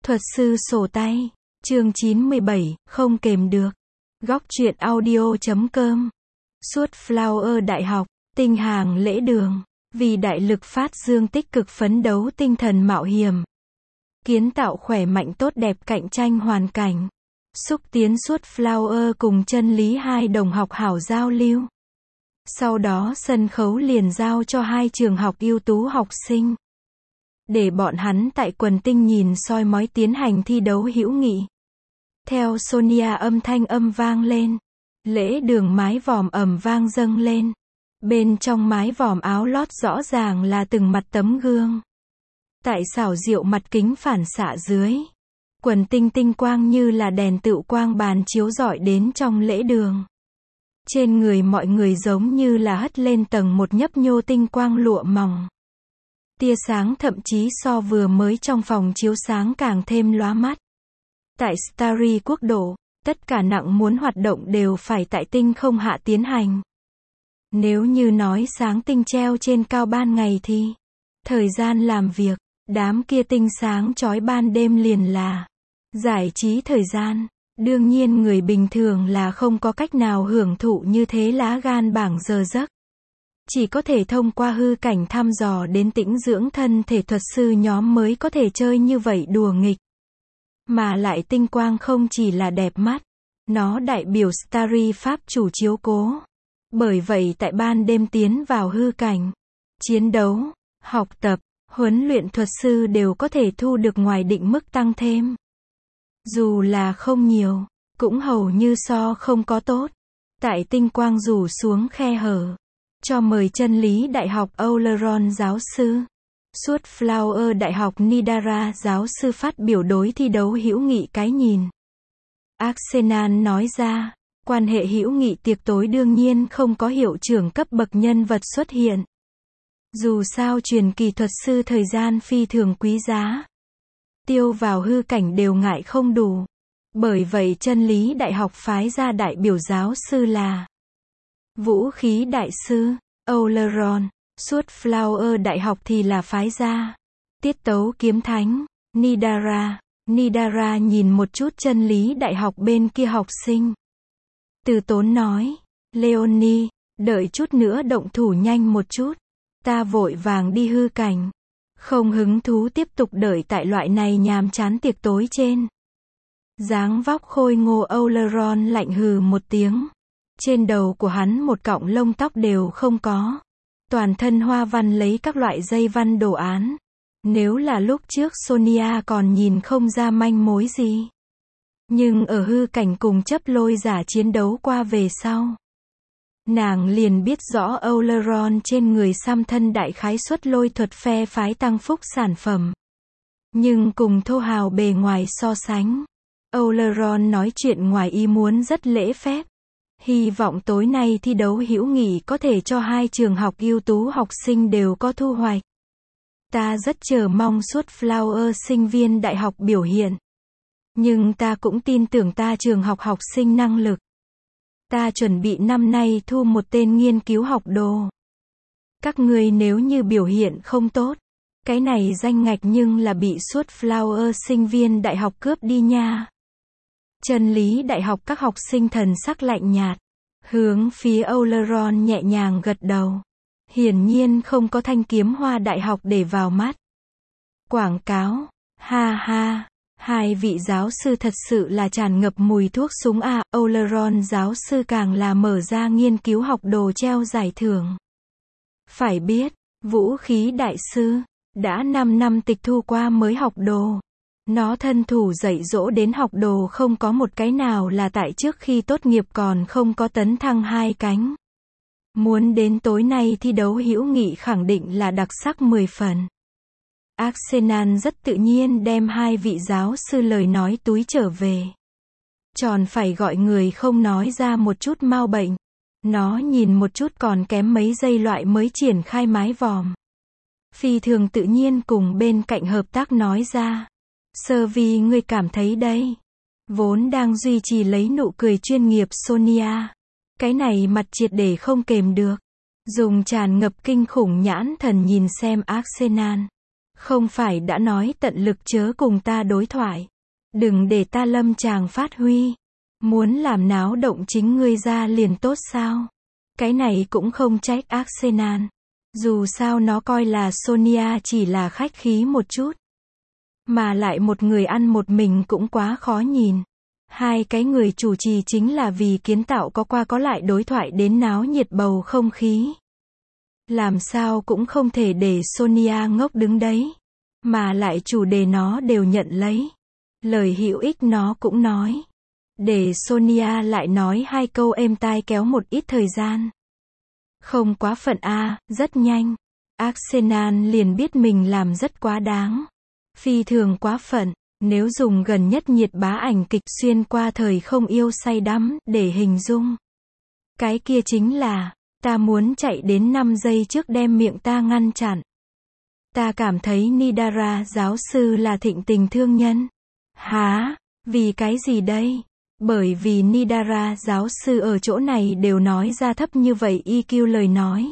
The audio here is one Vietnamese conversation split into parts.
Thuật sư sổ tay, chương 97, không kềm được. Góc truyện audio.com. Suốt Flower Đại học, tinh hàng lễ đường, vì đại lực phát dương tích cực phấn đấu tinh thần mạo hiểm. Kiến tạo khỏe mạnh tốt đẹp cạnh tranh hoàn cảnh. Xúc tiến suốt Flower cùng chân lý hai đồng học hảo giao lưu. Sau đó sân khấu liền giao cho hai trường học ưu tú học sinh. Để bọn hắn tại quần tinh nhìn soi mói tiến hành thi đấu hữu nghị. Theo Sonia âm thanh vang lên. Lễ đường mái vòm ầm vang dâng lên. Bên trong mái vòm áo lót rõ ràng là từng mặt tấm gương. Tại xảo diệu mặt kính phản xạ dưới. Quần tinh tinh quang như là đèn tựu quang bàn chiếu rọi đến trong lễ đường. Trên người mọi người giống như là hất lên tầng một nhấp nhô tinh quang lụa mỏng. Tia sáng thậm chí so vừa mới trong phòng chiếu sáng càng thêm lóa mắt. Tại Starry quốc độ, tất cả nặng muốn hoạt động đều phải tại tinh không hạ tiến hành. Nếu như nói sáng tinh treo trên cao ban ngày thì thời gian làm việc, đám kia tinh sáng chói ban đêm liền là giải trí thời gian. Đương nhiên người bình thường là không có cách nào hưởng thụ như thế lá gan bảng giờ giấc. Chỉ có thể thông qua hư cảnh thăm dò đến tĩnh dưỡng thân thể thuật sư nhóm mới có thể chơi như vậy đùa nghịch. Mà lại tinh quang không chỉ là đẹp mắt, nó đại biểu Starry pháp chủ chiếu cố. Bởi vậy tại ban đêm tiến vào hư cảnh, chiến đấu, học tập, huấn luyện thuật sư đều có thể thu được ngoài định mức tăng thêm. Dù là không nhiều, cũng hầu như so không có tốt. Tại tinh quang rủ xuống khe hở. Cho mời chân lý đại học Oleron giáo sư. Suốt Flower đại học Nidara giáo sư phát biểu đối thi đấu hữu nghị cái nhìn. Arsenal nói ra, quan hệ hữu nghị tiệc tối đương nhiên không có hiệu trưởng cấp bậc nhân vật xuất hiện. Dù sao truyền kỳ thuật sư thời gian phi thường quý giá. Tiêu vào hư cảnh đều ngại không đủ. Bởi vậy chân lý đại học phái ra đại biểu giáo sư là vũ khí đại sư, Oleron. Suốt Flower đại học thì là phái ra tiết tấu kiếm thánh, Nidara. Nidara nhìn một chút chân lý đại học bên kia học sinh. Từ tốn nói, Leonie, đợi chút nữa động thủ nhanh một chút. Ta vội vàng đi hư cảnh. Không hứng thú tiếp tục đợi tại loại này nhàm chán tiệc tối trên. Dáng vóc khôi ngô Oleron lạnh hừ một tiếng. Trên đầu của hắn một cọng lông tóc đều không có. Toàn thân hoa văn lấy các loại dây văn đồ án. Nếu là lúc trước Sonia còn nhìn không ra manh mối gì. Nhưng ở hư cảnh cùng chấp lôi giả chiến đấu qua về sau. Nàng liền biết rõ Oleron trên người xăm thân đại khái suất lôi thuật phe phái tăng phúc sản phẩm. Nhưng cùng thô hào bề ngoài so sánh. Oleron nói chuyện ngoài ý muốn rất lễ phép. Hy vọng tối nay thi đấu hữu nghị có thể cho hai trường học ưu tú học sinh đều có thu hoạch. Ta rất chờ mong suốt Flower sinh viên đại học biểu hiện. Nhưng ta cũng tin tưởng ta trường học học sinh năng lực. Ta chuẩn bị năm nay thu một tên nghiên cứu học đồ. Các ngươi nếu như biểu hiện không tốt, cái này danh ngạch nhưng là bị suốt Flower sinh viên đại học cướp đi nha. Chân lý đại học các học sinh thần sắc lạnh nhạt. Hướng phía Oleron nhẹ nhàng gật đầu. Hiển nhiên không có thanh kiếm hoa đại học để vào mắt. Quảng cáo. Ha ha. Hai vị giáo sư thật sự là tràn ngập mùi thuốc súng à. Oleron giáo sư càng là mở ra nghiên cứu học đồ treo giải thưởng. Phải biết, vũ khí đại sư đã 5 năm tịch thu qua mới học đồ. Nó thân thủ dạy dỗ đến học đồ không có một cái nào là tại trước khi tốt nghiệp còn không có tấn thăng 2 cánh. Muốn đến tối nay thi đấu hữu nghị khẳng định là đặc sắc 10 phần. Arsenal rất tự nhiên đem hai vị giáo sư lời nói túi trở về. Tròn phải gọi người không nói ra một chút mau bệnh. Nó nhìn một chút còn kém mấy giây loại mới triển khai mái vòm. Phi thường tự nhiên cùng bên cạnh hợp tác nói ra. Sơ vi ngươi cảm thấy đây. Vốn đang duy trì lấy nụ cười chuyên nghiệp Sonia. Cái này mặt triệt để không kềm được. Dùng tràn ngập kinh khủng nhãn thần nhìn xem Arsenal. Không phải đã nói tận lực chớ cùng ta đối thoại. Đừng để ta lâm chàng phát huy. Muốn làm náo động chính ngươi ra liền tốt sao? Cái này cũng không trách Arsenal. Dù sao nó coi là Sonia chỉ là khách khí một chút. Mà lại một người ăn một mình cũng quá khó nhìn. Hai cái người chủ trì chính là vì kiến tạo có qua có lại đối thoại đến náo nhiệt bầu không khí. Làm sao cũng không thể để Sonia ngốc đứng đấy. Mà lại chủ đề nó đều nhận lấy. Lời hữu ích nó cũng nói. Để Sonia lại nói hai câu êm tai kéo một ít thời gian. Không quá phận a, rất nhanh. Arsenal liền biết mình làm rất quá đáng. Phi thường quá phận. Nếu dùng gần nhất nhiệt bá ảnh kịch xuyên qua thời không yêu say đắm để hình dung. Cái kia chính là, ta muốn chạy đến 5 giây trước đem miệng ta ngăn chặn. Ta cảm thấy Nidara giáo sư là thịnh tình thương nhân. Hả? Vì cái gì đây? Bởi vì Nidara giáo sư ở chỗ này đều nói ra thấp như vậy EQ lời nói.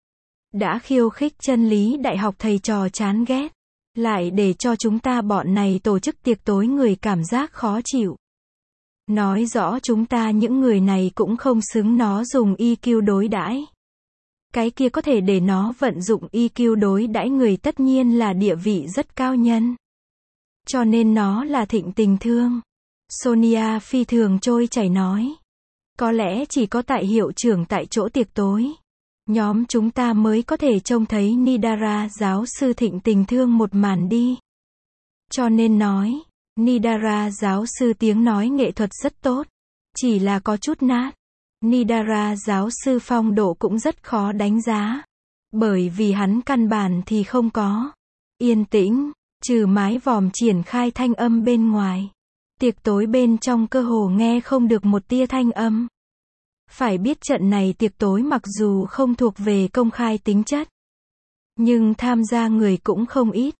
Đã khiêu khích chân lý đại học thầy trò chán ghét. Lại để cho chúng ta bọn này tổ chức tiệc tối người cảm giác khó chịu. Nói rõ chúng ta những người này cũng không xứng nó dùng EQ đối đãi. Cái kia có thể để nó vận dụng EQ đối đãi người tất nhiên là địa vị rất cao nhân. Cho nên nó là thịnh tình thương. Sonia phi thường trôi chảy nói. Có lẽ chỉ có tại hiệu trưởng tại chỗ tiệc tối. Nhóm chúng ta mới có thể trông thấy Nidara giáo sư thịnh tình thương một màn đi. Cho nên nói, Nidara giáo sư tiếng nói nghệ thuật rất tốt. Chỉ là có chút nát. Nidara giáo sư phong độ cũng rất khó đánh giá. Bởi vì hắn căn bản thì không có. Yên tĩnh, trừ mái vòm triển khai thanh âm bên ngoài. Tiệc tối bên trong cơ hồ nghe không được một tia thanh âm. Phải biết trận này tiệc tối mặc dù không thuộc về công khai tính chất. Nhưng tham gia người cũng không ít.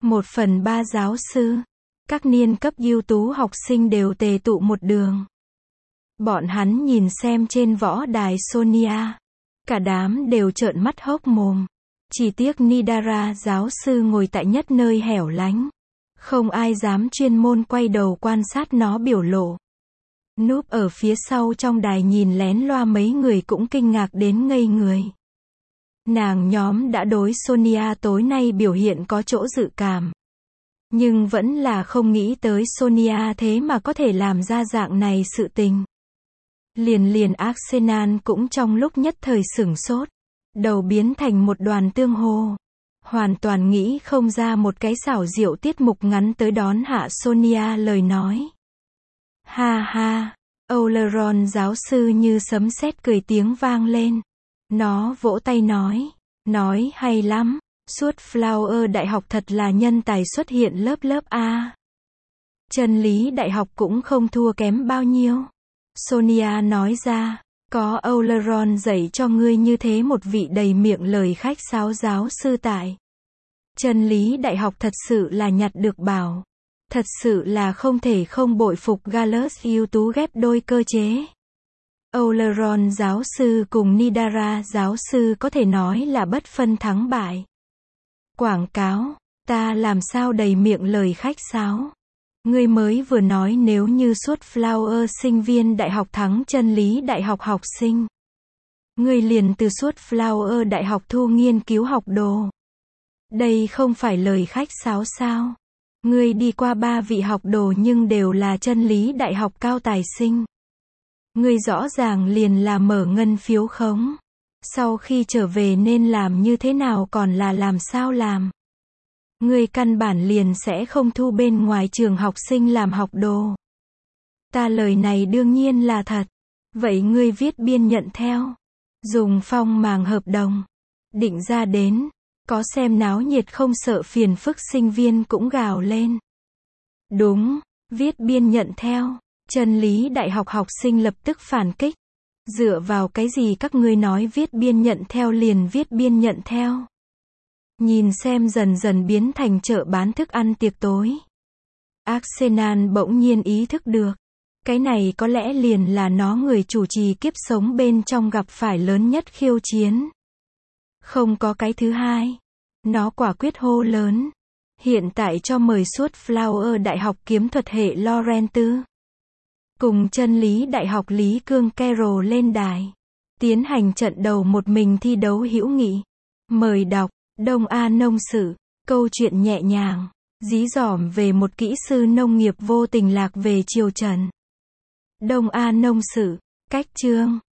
1/3 giáo sư. Các niên cấp ưu tú học sinh đều tề tụ một đường. Bọn hắn nhìn xem trên võ đài Sonia. Cả đám đều trợn mắt hốc mồm. Chỉ tiếc Nidara giáo sư ngồi tại nhất nơi hẻo lánh. Không ai dám chuyên môn quay đầu quan sát nó biểu lộ. Núp ở phía sau trong đài nhìn lén loa mấy người cũng kinh ngạc đến ngây người. Nàng nhóm đã đối Sonia tối nay biểu hiện có chỗ dự cảm. Nhưng vẫn là không nghĩ tới Sonia thế mà có thể làm ra dạng này sự tình. Liền Arsenal cũng trong lúc nhất thời sửng sốt. Đầu biến thành một đoàn tương hồ. Hoàn toàn nghĩ không ra một cái xảo diệu tiết mục ngắn tới đón hạ Sonia lời nói. Ha ha, Oleron giáo sư như sấm sét cười tiếng vang lên. Nó vỗ tay nói hay lắm, suốt Flower đại học thật là nhân tài xuất hiện lớp A. Chân lý đại học cũng không thua kém bao nhiêu. Sonia nói ra, có Oleron dạy cho ngươi như thế một vị đầy miệng lời khách sáo giáo sư tại. Chân lý đại học thật sự là nhặt được bảo. Thật sự là không thể không bội phục Gallus ưu tú ghép đôi cơ chế. Oleron giáo sư cùng Nidara giáo sư có thể nói là bất phân thắng bại. Quảng cáo, ta làm sao đầy miệng lời khách sáo. Ngươi mới vừa nói nếu như suốt Flower sinh viên đại học thắng chân lý đại học học sinh. Ngươi liền từ suốt Flower đại học thu nghiên cứu học đồ. Đây không phải lời khách sáo sao? Ngươi đi qua 3 vị học đồ nhưng đều là chân lý đại học cao tài sinh. Ngươi rõ ràng liền là mở ngân phiếu khống. Sau khi trở về nên làm như thế nào còn là làm sao làm? Ngươi căn bản liền sẽ không thu bên ngoài trường học sinh làm học đồ. Ta lời này đương nhiên là thật. Vậy ngươi viết biên nhận theo. Dùng phong màng hợp đồng. Định ra đến. Có xem náo nhiệt không sợ phiền phức sinh viên cũng gào lên. Đúng, viết biên nhận theo. Chân lý đại học học sinh lập tức phản kích. Dựa vào cái gì các ngươi nói viết biên nhận theo liền viết biên nhận theo. Nhìn xem dần dần biến thành chợ bán thức ăn tiệc tối. Arsenal bỗng nhiên ý thức được. Cái này có lẽ liền là nó người chủ trì kiếp sống bên trong gặp phải lớn nhất khiêu chiến. Không có cái thứ hai. Nó quả quyết hô lớn. Hiện tại cho mời Sunflower Đại học Kiếm thuật hệ Loren Tư cùng Chân lý Đại học Lý Cương Carroll lên đài, tiến hành trận đầu một mình thi đấu hữu nghị. Mời đọc, Đông A Nông Sự, câu chuyện nhẹ nhàng, dí dỏm về một kỹ sư nông nghiệp vô tình lạc về triều Trần. Đông A Nông Sự, cách chương